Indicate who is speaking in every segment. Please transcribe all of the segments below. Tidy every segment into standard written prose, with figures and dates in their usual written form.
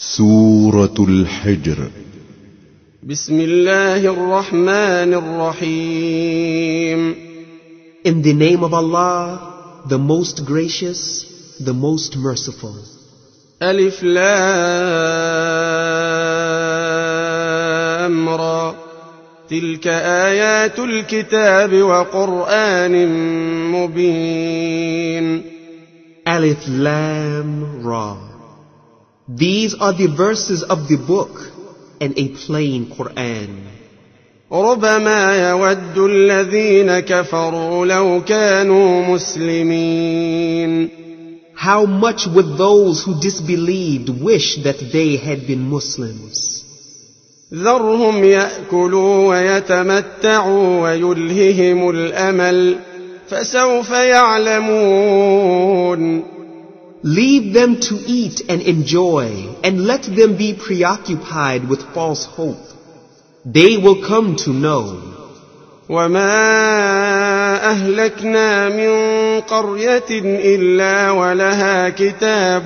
Speaker 1: سورة الحجر.
Speaker 2: بسم الله الرحمن الرحيم.
Speaker 3: In the name of Allah, the most gracious, the most merciful.
Speaker 2: ألف لام را تلك آيات الكتاب وقرآن مبين.
Speaker 3: Alif Lam Ra. These are the verses of the book and a plain Quran.
Speaker 2: ربما يود الذين كفروا لو كانوا مسلمين.
Speaker 3: How much would those who disbelieved wish that they had been Muslims?
Speaker 2: ذرهم يأكلوا ويتمتعوا ويلههم الأمل فسوف يعلمون.
Speaker 3: Leave them to eat and enjoy, and let them be preoccupied with false hope. They will come to know.
Speaker 2: وما أهلكنا من قرية إلا ولها كتاب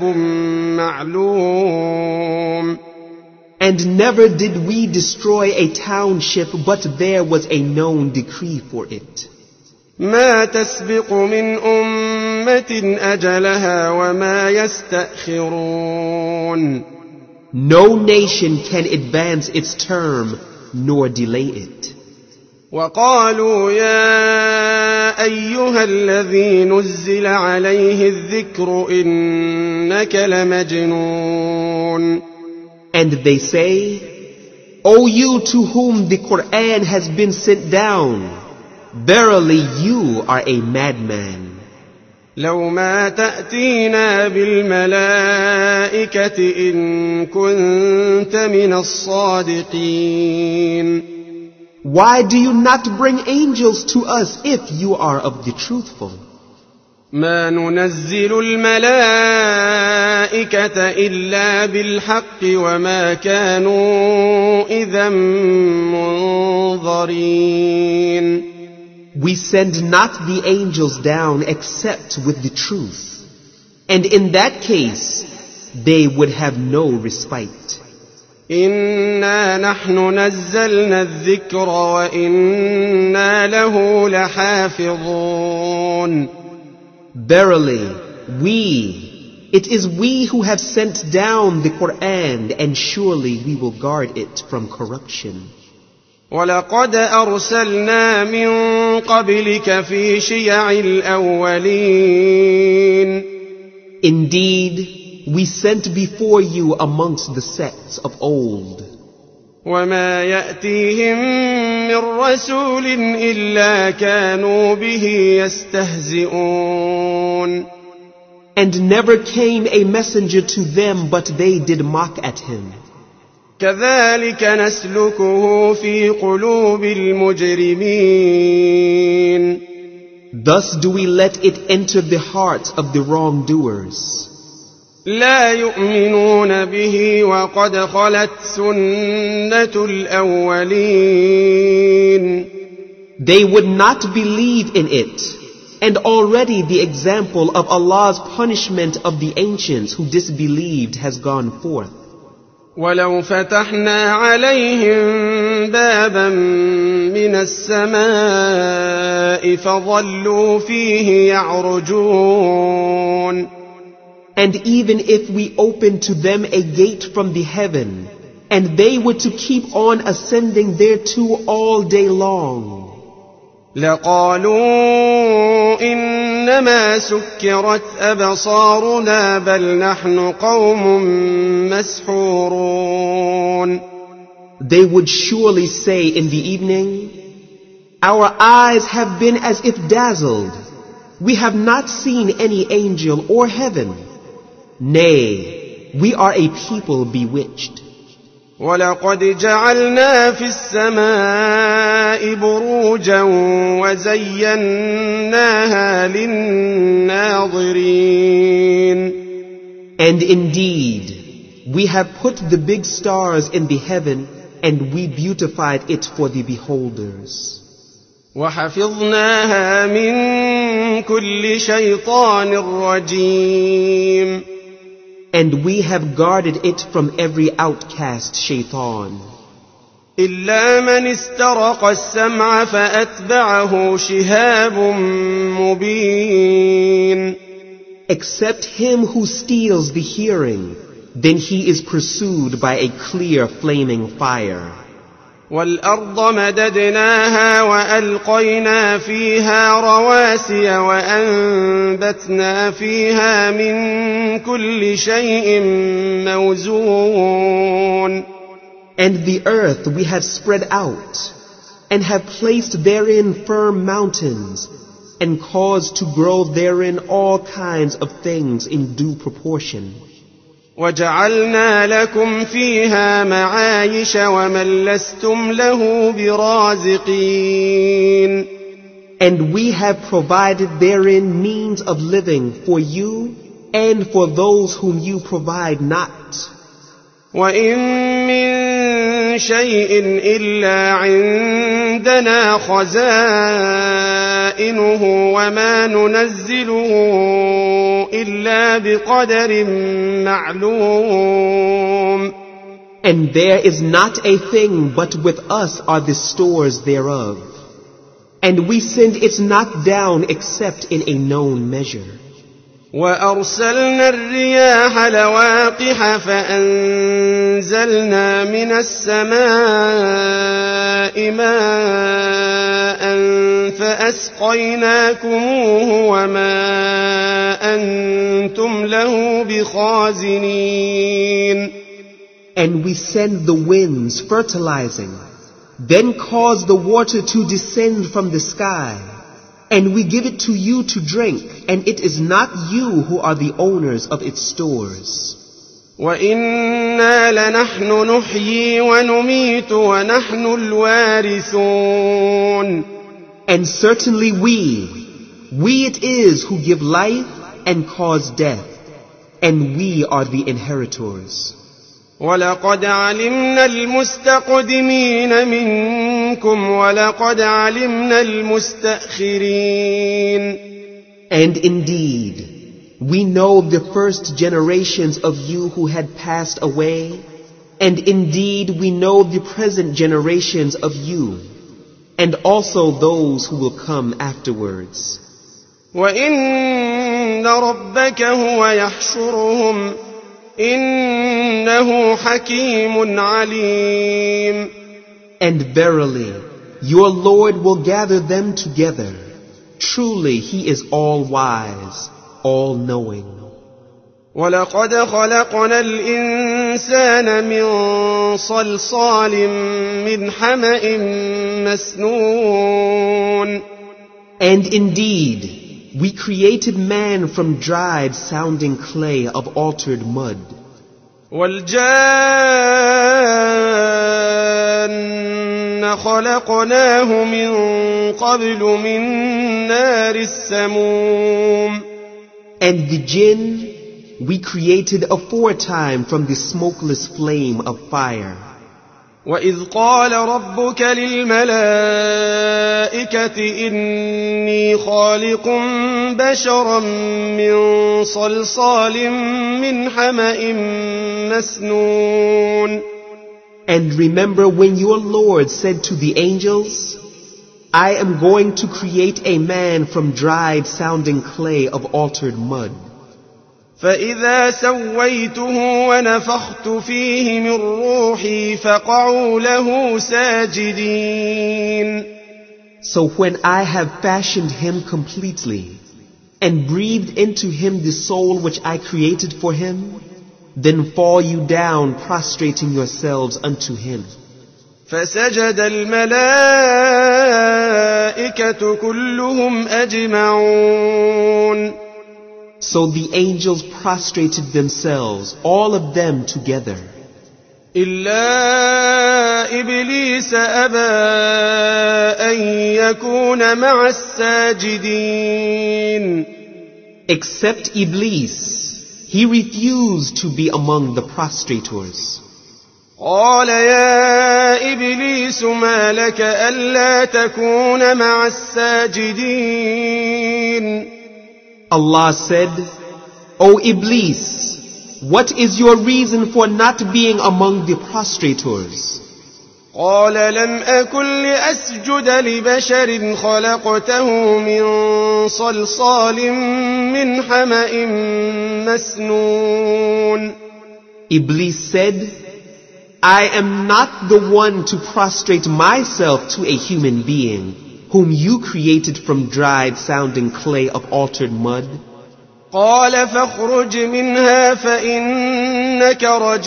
Speaker 2: معلوم.
Speaker 3: And never did we destroy a township, but there was a known decree for it.
Speaker 2: ما تسبق من أمة أجلها وما يستأخرون.
Speaker 3: No nation can advance its term nor delay it.
Speaker 2: وقالوا يا أيها الذي نزل عليه الذكر إنك لمجنون.
Speaker 3: And they say, O you to whom the Quran has been sent down, verily you are a madman.
Speaker 2: لو ما تأتينا بالملائكة إن كنت من الصادقين.
Speaker 3: Why do you not bring angels to us if you are of the truthful?
Speaker 2: ما ننزل الملائكة إلا بالحق وما كانوا إذا منظرين.
Speaker 3: We send not the angels down except with the truth, and in that case they would have no respite.
Speaker 2: إنا نحن نزلنا الذكر وإنا له لحافظون.
Speaker 3: Verily, it is we who have sent down the Quran, and surely we will guard it from corruption.
Speaker 2: ولقد أرسلنا من قبلك في شيع الأولين.
Speaker 3: Indeed, we sent before you amongst the sects of old.
Speaker 2: وما يأتيهم من رسول إلا كانوا به يستهزئون.
Speaker 3: And never came a messenger to them, but they did mock at him.
Speaker 2: كذلك نسلكه في قلوب المجرمين.
Speaker 3: Thus do we let it enter the hearts of the wrongdoers.
Speaker 2: لا يؤمنون به وقد خلت سنة الأولين.
Speaker 3: They would not believe in it, and already the example of Allah's punishment of the ancients who disbelieved has gone forth.
Speaker 2: ولو فتحنا عليهم بابا من السماء فظلوا فيه يعرجون.
Speaker 3: And even if we opened to them a gate from the heaven, and they were to keep on ascending thereto all day long,
Speaker 2: لقالوا إنما سكرت أبصارنا بل نحن قوم مسحورون.
Speaker 3: They would surely say in the evening, Our eyes have been as if dazzled. We have not seen any angel or heaven. Nay, we are a people bewitched.
Speaker 2: ولقد جعلنا في السماء بروجا وزيناها للناظرين.
Speaker 3: And indeed, we have put the big stars in the heaven, and we beautified it for the beholders.
Speaker 2: وحفظناها من كل شيطان رجيم.
Speaker 3: And we have guarded it from every outcast shaitan.
Speaker 2: إلا من استرق السمع فأتبعه شهاب مبين.
Speaker 3: Except him who steals the hearing, then he is pursued by a clear flaming fire.
Speaker 2: والأرض مددناها وألقينا فيها رواسي وأنبتنا فيها من كل شيء موزون.
Speaker 3: And the earth we have spread out, and have placed therein firm mountains, and caused to grow therein all kinds of things in due proportion.
Speaker 2: وجعلنا لكم فيها معايش ومن لستم له برازقين.
Speaker 3: And we have provided therein means of living for you and for those whom you provide not.
Speaker 2: وإن من شيء إلا عندنا خزائنه وما ننزله إلا بقدر معلوم.
Speaker 3: And there is not a thing but with us are the stores thereof. And we send it not down except in a known measure.
Speaker 2: وأرسلنا الرياح لواقح فأنزلنا من السماء ماء فأسقيناكموه وما أنتم له بخازنين.
Speaker 3: And we send the winds fertilizing, then cause the water to descend from the sky. And we give it to you to drink, and it is not you who are the owners of its stores.
Speaker 2: وَإِنَّا لَنَحْنُ نُحْيِي وَنُمِيتُ وَنَحْنُ الْوَارِثُونَ.
Speaker 3: And certainly we it is who give life and cause death, and we are the inheritors.
Speaker 2: وَلَقَدْ عَلِمْنَا الْمُسْتَقْدِمِينَ مِنْكُمْ وَلَقَدْ عَلِمْنَا الْمُسْتَأْخِرِينَ.
Speaker 3: And indeed, we know the first generations of you who had passed away, and indeed we know the present generations of you, and also those who will come afterwards.
Speaker 2: وَإِنَّ رَبَّكَ هُوَ يَحْشُرُهُمْ إِنَّهُ حَكِيمٌ عَلِيمٌ.
Speaker 3: And verily, your Lord will gather them together. Truly, He is all-wise, all-knowing.
Speaker 2: وَلَقَدْ خَلَقْنَا الْإِنسَانَ مِنْ صَلْصَالٍ مِنْ حَمَإٍ مَسْنُونٍ.
Speaker 3: And indeed, we created man from dried sounding clay of altered mud.
Speaker 2: وَالْجَانَّ خَلَقْنَاهُ مِنْ قَبْلُ مِنْ نَارِ السَّمُومِ.
Speaker 3: And the jinn we created aforetime from the smokeless flame of fire.
Speaker 2: وَإِذْ قَالَ رَبُّكَ لِلْمَلَائِكَةِ إِنِّي خَالِقٌ بَشَرًا مِّن صَلْصَالٍ مِّنْ حَمَإٍ مَّسْنُونٍ.
Speaker 3: And remember when your Lord said to the angels, I am going to create a man from dried sounding clay of altered mud.
Speaker 2: فَإِذَا سَوَّيْتُهُ وَنَفَخْتُ فِيهِ مِنْ رُوحِي فَقَعُوا لَهُ سَاجِدِينَ.
Speaker 3: So when I have fashioned him completely, and breathed into him the soul which I created for him, then fall you down prostrating yourselves unto him.
Speaker 2: فَسَجَدَ الْمَلَائِكَةُ كُلُّهُمْ أَجْمَعُونَ.
Speaker 3: So the angels prostrated themselves, all of them together.
Speaker 2: إِلَّا إِبْلِيسَ أَبَى أَن يَكُونَ مَعَ السَّاجِدِينَ.
Speaker 3: Except Iblis, he refused to be among the prostrators.
Speaker 2: قَالَ يَا إِبْلِيسُ مَا لَكَ أَلَّا تَكُونَ مَعَ السَّاجِدِينَ.
Speaker 3: Allah said, O Iblis, what is your reason for not being among the prostrators?
Speaker 2: قال لم أكن لأسجد لبشر خلقته من صلصال من حمأ مسنون.
Speaker 3: Iblis said, I am not the one to prostrate myself to a human being whom you created from dried sounding clay of altered mud.
Speaker 2: قال فاخرج منها فإنك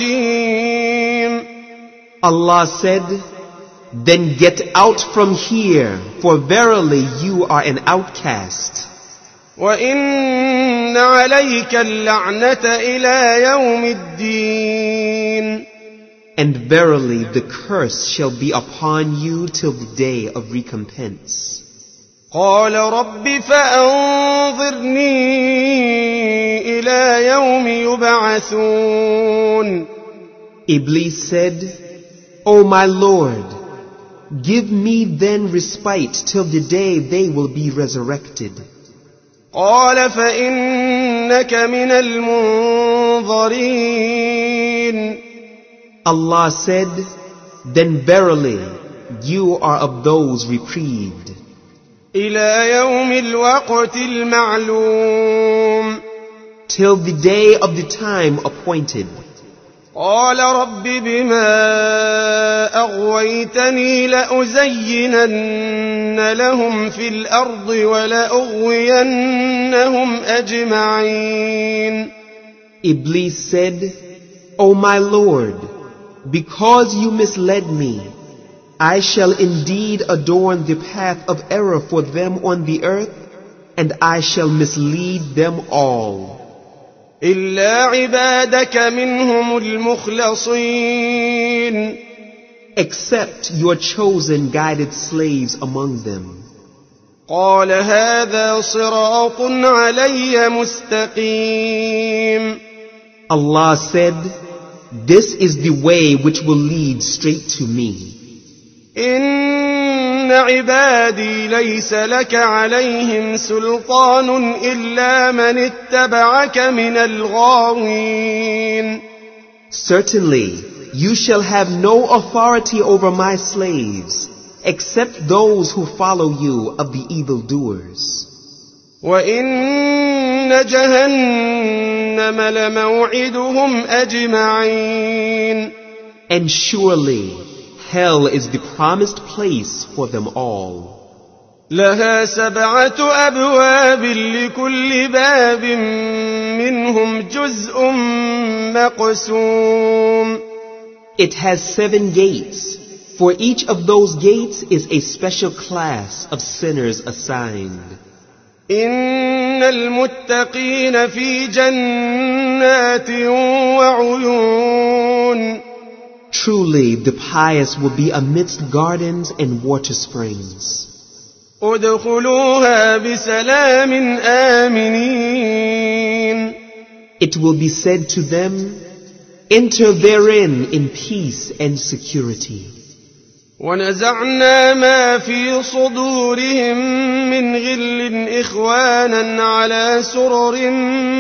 Speaker 2: رجيم.
Speaker 3: Allah said, then get out from here, for verily you are an outcast.
Speaker 2: وإن عليك اللعنة إلى يوم الدين.
Speaker 3: And verily the curse shall be upon you till the day of recompense.
Speaker 2: قال رب فأنظرني إلى يوم يبعثون.
Speaker 3: Iblis said, O my Lord, give me then respite till the day they will be resurrected.
Speaker 2: قال فإنك من المنظرين.
Speaker 3: Allah said, then verily you are of those reprieved.
Speaker 2: إلى يوم الوقت المعلوم.
Speaker 3: Till the day of the time appointed.
Speaker 2: قال رب بما أغويتني لأزينن لهم في الأرض ولأغوينهم أجمعين.
Speaker 3: Iblis said, O my Lord, because you misled me, I shall indeed adorn the path of error for them on the earth, and I shall mislead them all.
Speaker 2: إلا عبادك منهم المخلصين.
Speaker 3: Except your chosen guided slaves among them.
Speaker 2: قال هذا صراط علي مستقيم.
Speaker 3: Allah said, this is the way which will lead straight to me.
Speaker 2: إن عبادي ليس لك عليهم سلطان إلا من اتبعك من الغاوين.
Speaker 3: Certainly, you shall have no authority over my slaves, except those who follow you of the evildoers.
Speaker 2: وإن جهنم لموعدهم أجمعين.
Speaker 3: And surely, hell is the promised place for them all.
Speaker 2: لها 7 أبواب لكل باب منهم جزء مقسوم.
Speaker 3: It has 7 gates. For each of those gates is a special class of sinners assigned.
Speaker 2: إن المتقين في جنات وعيون.
Speaker 3: Truly, the pious will be amidst gardens and water springs.
Speaker 2: ادخلوها بسلام آمنين.
Speaker 3: It will be said to them, enter therein in peace and security.
Speaker 2: ونزعنا ما في صدورهم من غل إخوانا على سرر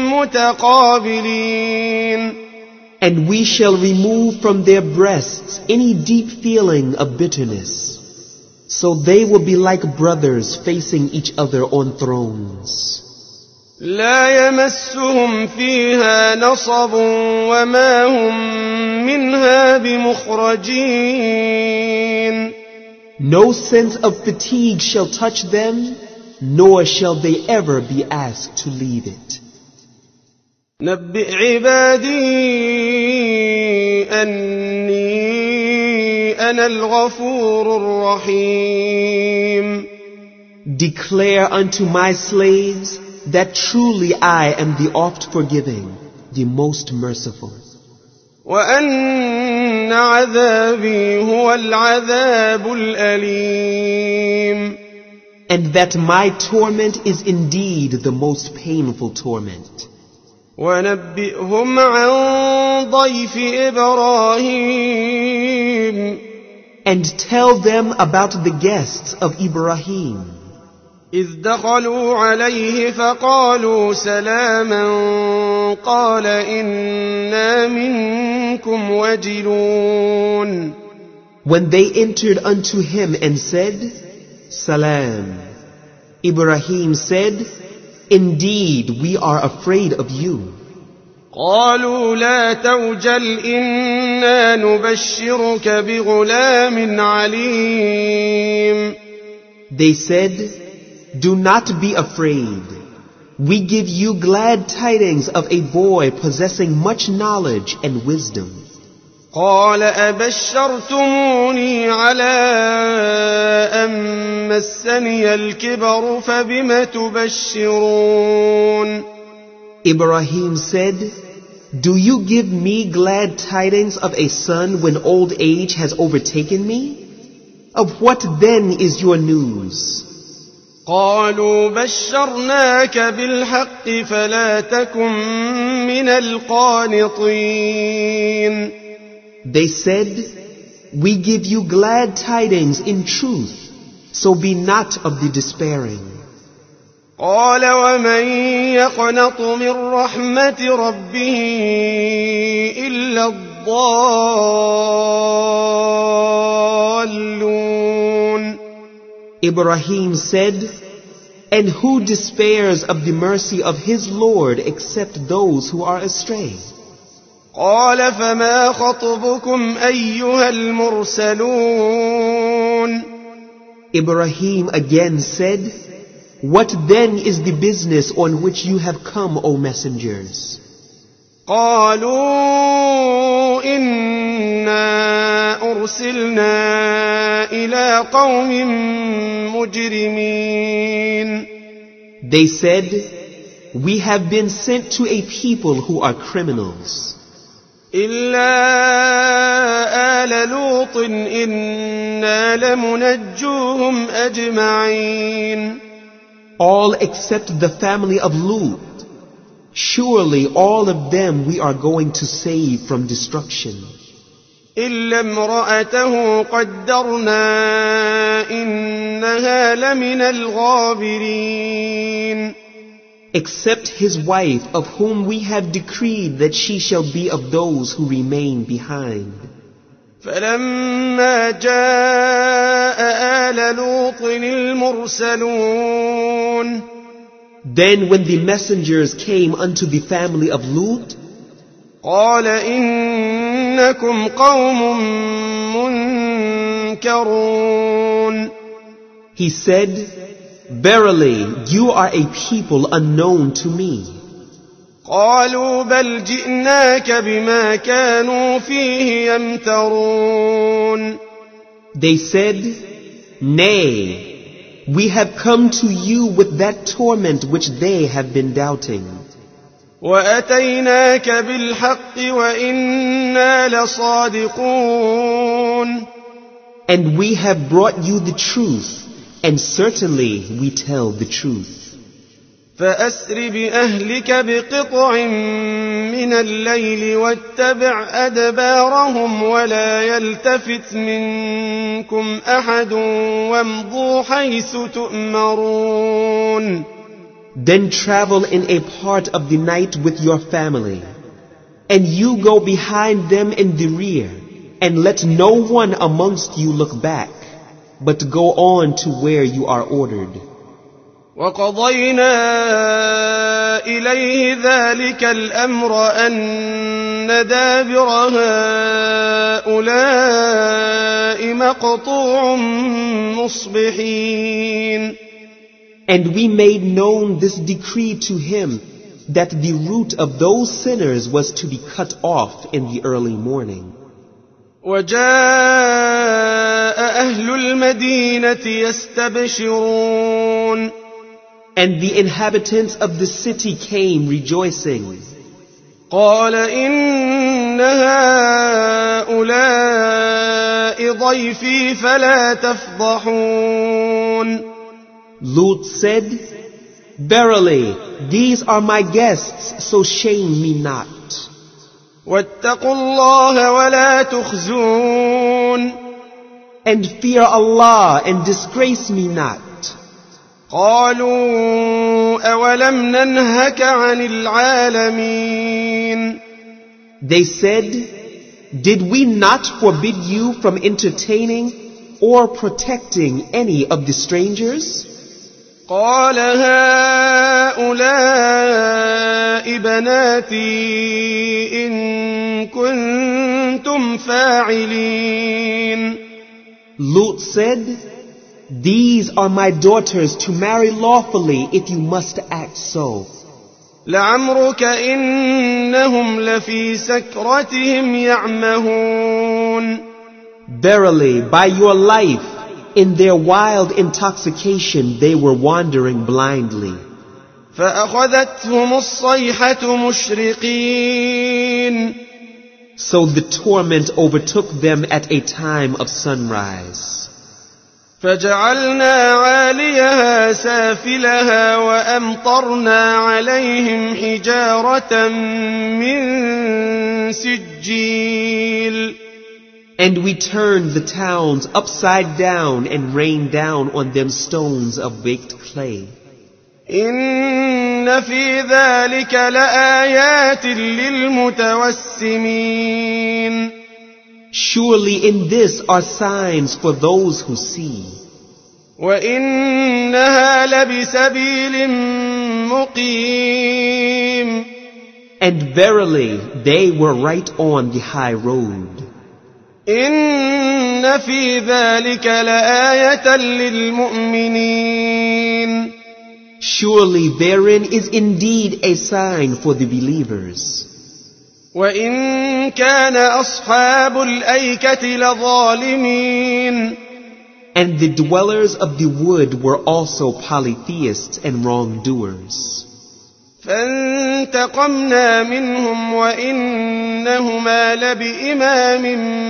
Speaker 2: متقابلين.
Speaker 3: And we shall remove from their breasts any deep feeling of bitterness, so they will be like brothers facing each other on thrones.
Speaker 2: لا يمسهم فيها نصب وما هم منها بمخرجين.
Speaker 3: No sense of fatigue shall touch them, nor shall they ever be asked to leave it.
Speaker 2: نبئ عبادي أني أنا الغفور الرحيم.
Speaker 3: Declare unto my slaves that truly I am the oft forgiving, the most merciful.
Speaker 2: وأن عذابي هو العذاب الأليم.
Speaker 3: And that my torment is indeed the most painful torment.
Speaker 2: ونبئهم عن ضيف إبراهيم.
Speaker 3: And tell them about the guests of Ibrahim.
Speaker 2: إذ دخلوا عليه فقالوا سلاما قال إنا منكم وجلون.
Speaker 3: When they entered unto him and said, Salam, Ibrahim said, Indeed, we are afraid of you.
Speaker 2: قالوا لا توجل إنا نبشرك بغلام عليم.
Speaker 3: They said, Do not be afraid. We give you glad tidings of a boy possessing much knowledge and wisdom.
Speaker 2: قال أبشرتموني على أن مسني الكبر فبم تبشرون.
Speaker 3: Ibrahim said, Do you give me glad tidings of a son when old age has overtaken me? Of what then is your news?
Speaker 2: قالوا بشرناك بالحق فلا تكن من القانطين.
Speaker 3: They said, We give you glad tidings in truth, so be not of the despairing.
Speaker 2: قال ومن يقنط من رحمة ربه إلا الضالون.
Speaker 3: Ibrahim said, And who despairs of the mercy of his Lord except those who are astray?
Speaker 2: قال فما خطبكم أيها المرسلون.
Speaker 3: Ibrahim again said, What then is the business on which you have come, O messengers?
Speaker 2: قالوا إنا أرسلنا إلى قوم مجرمين.
Speaker 3: They said, We have been sent to a people who are criminals.
Speaker 2: إلا آل لوط إنا لمنجوهم أجمعين.
Speaker 3: All except the family of Lut. Surely all of them we are going to save from destruction.
Speaker 2: إلا امرأته قدرنا إنها لمن الغابرين.
Speaker 3: Except his wife, of whom we have decreed that she shall be of those who remain behind.
Speaker 2: فلما جاء آل لوط المرسلون.
Speaker 3: Then when the messengers came unto the family of Lut,
Speaker 2: قال إنكم قوم منكرون.
Speaker 3: he said, Verily, you are a people unknown to me.
Speaker 2: قالوا بل جئناك بما كانوا فيه يمترون.
Speaker 3: They said, Nay, we have come to you with that torment which they have been doubting.
Speaker 2: وأتيناك بالحق وإنا لصادقون.
Speaker 3: And we have brought you the truth, and certainly we tell the truth.
Speaker 2: فأسر بأهلك بقطع من الليل واتبع أدبارهم ولا يلتفت منكم أحد وامضوا حيث تؤمرون.
Speaker 3: Then travel in a part of the night with your family, and you go behind them in the rear, and let no one amongst you look back, but go on to where you are ordered.
Speaker 2: وقضينا إليه ذلك الأمر أن دابر هؤلاء مقطوع مصبحين.
Speaker 3: And we made known this decree to him, that the root of those sinners was to be cut off in the early morning.
Speaker 2: وجاء أهل المدينة يستبشرون.
Speaker 3: And the inhabitants of the city came rejoicing.
Speaker 2: قال إن هؤلاء ضيفي فلا تفضحون.
Speaker 3: Lut said, Verily, these are my guests, so shame me not.
Speaker 2: واتقوا الله ولا تخزون.
Speaker 3: And fear Allah and disgrace me not.
Speaker 2: قالوا أولم ننهك عن العالمين.
Speaker 3: They said, did we not forbid you from entertaining or protecting any of the strangers?
Speaker 2: قال هؤلاء بناتي إن كنتم فاعلين.
Speaker 3: Lut said, these are my daughters to marry lawfully if you must act so.
Speaker 2: لعمرك إنهم لفي سكرتهم يعمهون.
Speaker 3: Verily, by your life, in their wild intoxication they were wandering blindly.
Speaker 2: فأخذتهم الصيحة مشرقين.
Speaker 3: So the torment overtook them at a time of sunrise.
Speaker 2: فجعلنا عاليها سافلها وأمطرنا عليهم حجارة من سجيل.
Speaker 3: And we turned the towns upside down and rained down on them stones of baked clay.
Speaker 2: إن في ذلك لآيات للمتوسمين.
Speaker 3: Surely in this are signs for those who see.
Speaker 2: وإنها لبسبيل مقيم.
Speaker 3: And verily they were right on the high road.
Speaker 2: إن في ذلك لآية للمؤمنين.
Speaker 3: Surely therein is indeed a sign for the believers.
Speaker 2: وإن كان أصحاب الأيكة لظالمين.
Speaker 3: And the dwellers of the wood were also polytheists and wrongdoers.
Speaker 2: فانتقمنا منهم وإنهما لبإمام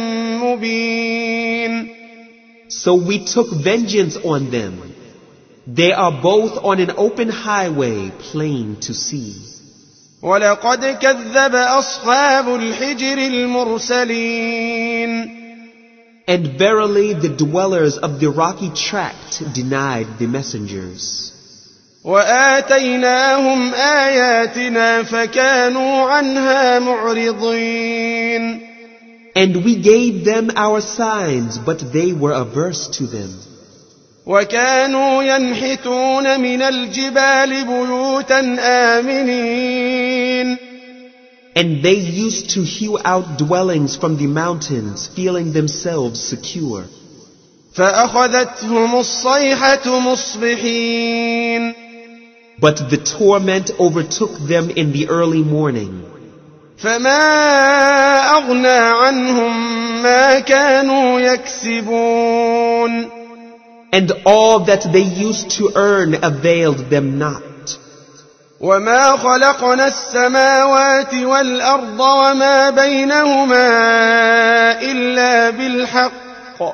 Speaker 2: مبين.
Speaker 3: So we took vengeance on them. They are both on an open highway, plain to see.
Speaker 2: ولقد كذب أصحاب الحجر المرسلين.
Speaker 3: And verily the dwellers of the rocky tract denied the messengers.
Speaker 2: وآتيناهم آياتنا فكانوا عنها معرضين.
Speaker 3: And we gave them our signs, but they were averse to them.
Speaker 2: وكانوا ينحتون من الجبال بيوتا آمنين.
Speaker 3: And they used to hew out dwellings from the mountains, feeling themselves secure.
Speaker 2: فأخذتهم الصيحة مصبحين.
Speaker 3: But the torment overtook them in the early morning.
Speaker 2: فما أغنى عنهم ما كانوا يكسبون.
Speaker 3: And all that they used to earn availed them not.
Speaker 2: وما خلقنا السماوات والأرض وما بينهما إلا بالحق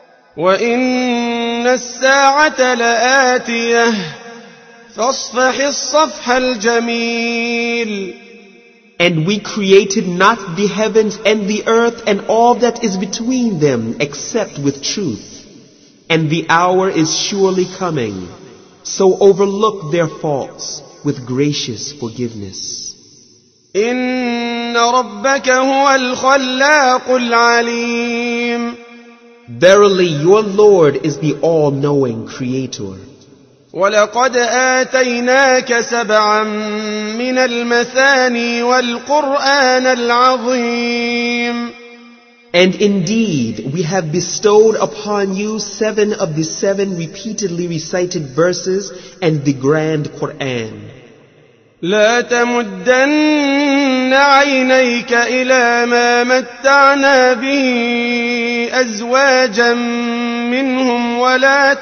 Speaker 2: وإن الساعة لآتية فاصفح الصفح الجميل.
Speaker 3: And we created not the heavens and the earth and all that is between them except with truth. And the hour is surely coming. So overlook their faults with gracious forgiveness.
Speaker 2: إن ربك هو الخلاق العليم.
Speaker 3: Verily your Lord is the all-knowing Creator.
Speaker 2: ولقد آتيناك سبعا من المثاني والقرآن العظيم.
Speaker 3: And indeed, we have bestowed upon you 7 of the 7 repeatedly recited verses and the grand Quran.
Speaker 2: لا تمدن عينيك إلى ما متعنا به أزواجا منهم ولا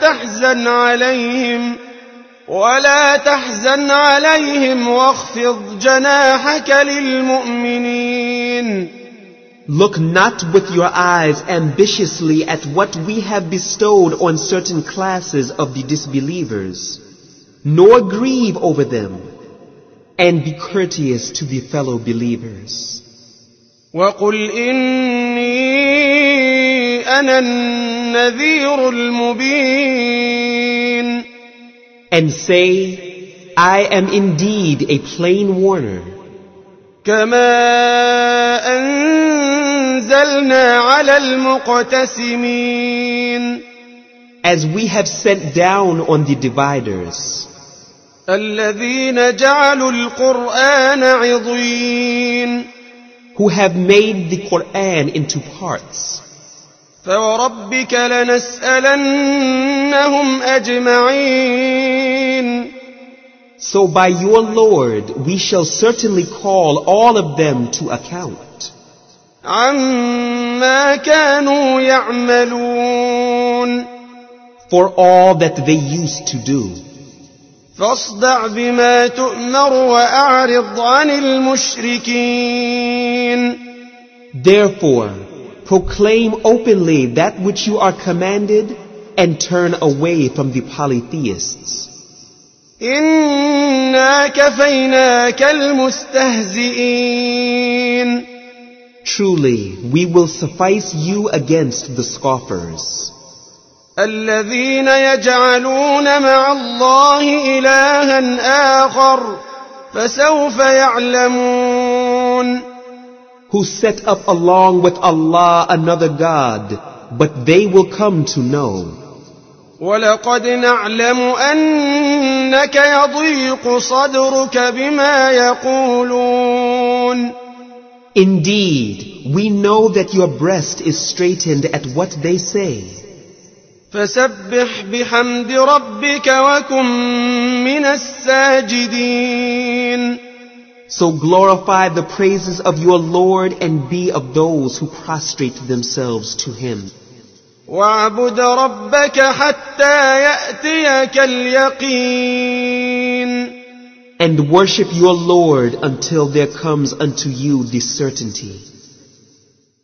Speaker 2: تحزن عليهم واخفض جناحك للمؤمنين.
Speaker 3: Look not with your eyes ambitiously at what we have bestowed on certain classes of the disbelievers, nor grieve over them, and be courteous to the fellow believers.
Speaker 2: وَقُلْ إِنِّي أَنَا النَّذِيرُ الْمُبِينُ.
Speaker 3: And say, I am indeed a plain warner.
Speaker 2: كما أنزلنا على المقتسمين
Speaker 3: As we have sent down on the dividers,
Speaker 2: الذين جعلوا القرآن عضين
Speaker 3: who have made the Quran into parts.
Speaker 2: فوربك لنسألنهم أجمعين
Speaker 3: So by your Lord we shall certainly call all of them to account
Speaker 2: عما كانوا يعملون
Speaker 3: for all that they used to do.
Speaker 2: فاصدع بما تؤمر وأعرض عن المشركين
Speaker 3: Therefore, proclaim openly that which you are commanded and turn away from the polytheists.
Speaker 2: إنا كفيناك المستهزئين
Speaker 3: Truly, we will suffice you against the scoffers,
Speaker 2: الذين يجعلون مع الله إلها آخر فسوف يعلمون
Speaker 3: who set up along with Allah another God, but they will come to know.
Speaker 2: ولقد نعلم أنك يضيق صدرك بما يقولون
Speaker 3: Indeed, we know that your breast is straitened at what they say.
Speaker 2: فسبح بحمد ربك وكن من الساجدين
Speaker 3: So glorify the praises of your Lord and be of those who prostrate themselves to Him.
Speaker 2: واعبد ربك حتى يأتيك اليقين
Speaker 3: And worship your Lord until there comes unto you the certainty.